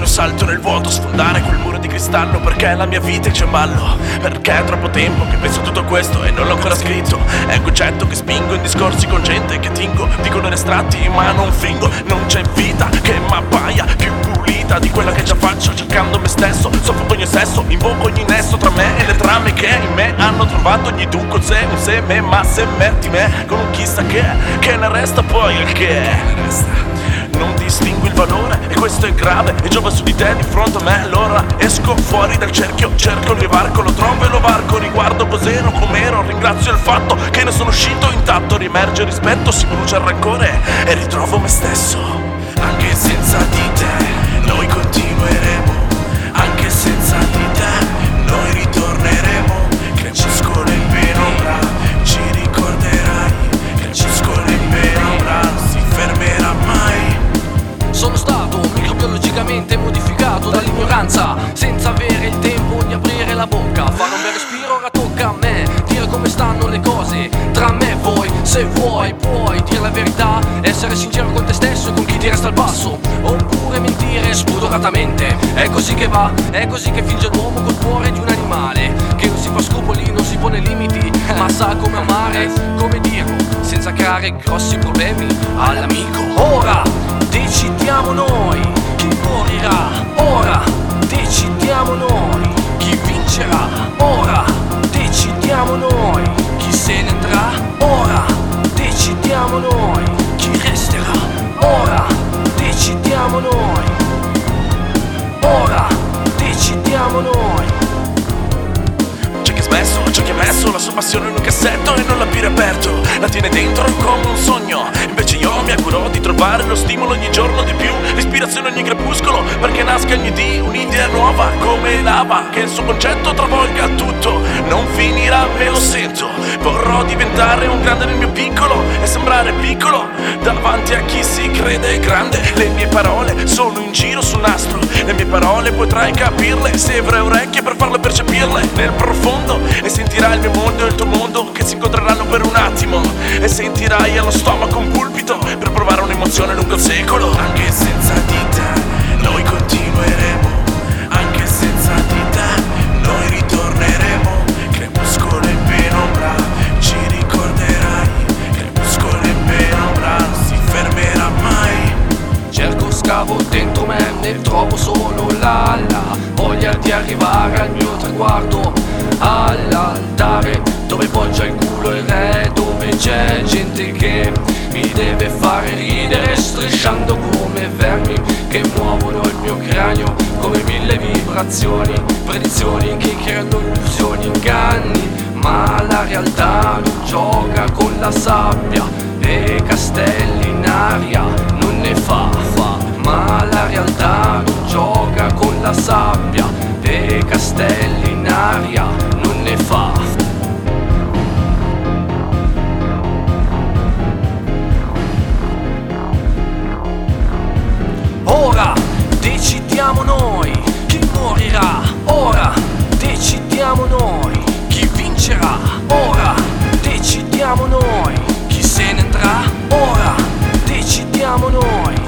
sogno, salto nel vuoto, sfondare quel muro di cristallo, perché la mia vita è c'è in ballo. Perché è troppo tempo che penso a tutto questo e non l'ho ancora scritto. È un concetto che spingo in discorsi con gente che tingo di colori astratti ma non fingo. Non c'è vita che m'appaia più pulita di quella che già faccio, cercando me stesso. Soffoco ogni sesso, invoco ogni nesso tra me e le trame che in me hanno trovato ogni dunque un seme, ma se metti me con un chissà che ne resta poi il che resta. Non distingui il valore e questo è grave e giova su di te di fronte a me. Allora esco fuori dal cerchio, cerco il mio varco, lo trovo e lo varco. Riguardo cos'ero, com'ero, ringrazio il fatto che ne sono uscito intatto. Riemerge il rispetto, si brucia il rancore e ritrovo me stesso. Anche senza di te noi continueremo, anche senza di te noi ritorneremo. Crepuscolo in penombra, ci ricorderai. Crepuscolo in penombra, non si fermerà mai. Sono stato microbiologicamente modificato dall'ignoranza, senza avere il tempo di aprire la bocca. Fare un bel respiro, ora tocca a me dire come stanno le cose tra me e voi. Se vuoi, puoi dire la verità, essere sincero con te stesso e con chi ti resta al passo, oppure mentire spudoratamente. È così che va, è così che finge l'uomo col cuore di un animale, che non si fa scrupoli, non si pone limiti, ma sa come amare, come dirlo, senza creare grossi problemi all'amico. Ora decidiamo noi chi morirà, ora decidiamo noi chi vincerà, ora decidiamo noi chi se ne andrà, ora decidiamo noi chi resterà, ora decidiamo noi, ora decidiamo noi. C'è chi ha messo la sua passione in un cassetto e non l'ha più riaperto, la tiene dentro come un sogno. Invece io mi auguro di trovare lo stimolo ogni giorno di più, l'ispirazione ogni crepuscolo, perché nasca ogni dì un'idea nuova come lava, che il suo concetto travolga tutto. Non finirà, me lo sento. Vorrò diventare un grande nel mio piccolo e sembrare piccolo davanti a chi si crede grande. Le mie parole sono in giro sul nastro, le mie parole potrai capirle se avrai orecchie per farle percepirle nel profondo, e sentirai il mio mondo e il tuo mondo che si incontreranno per un attimo, e sentirai allo stomaco un pulpito per provare un'emozione lungo il secolo. Anche senza di te noi continueremo, anche senza di te noi ritorneremo. Crepuscolo in penombra, ci ricorderai. Crepuscolo in penombra, non si fermerà mai. Cerco, scavo dentro me e trovo solo la voglia di arrivare al mio traguardo, all'altare dove poggia il culo il re, dove c'è gente che mi deve fare ridere, strisciando come vermi che muovono il mio cranio come mille vibrazioni, predizioni che creano illusioni, inganni, ma la realtà non gioca con la sabbia e castelli in aria non ne fa, ma la realtà non gioca con la sabbia e castelli in aria non ne fa. Ora decidiamo noi chi morirà, ora decidiamo noi chi vincerà, ora decidiamo noi chi se ne andrà, ora decidiamo noi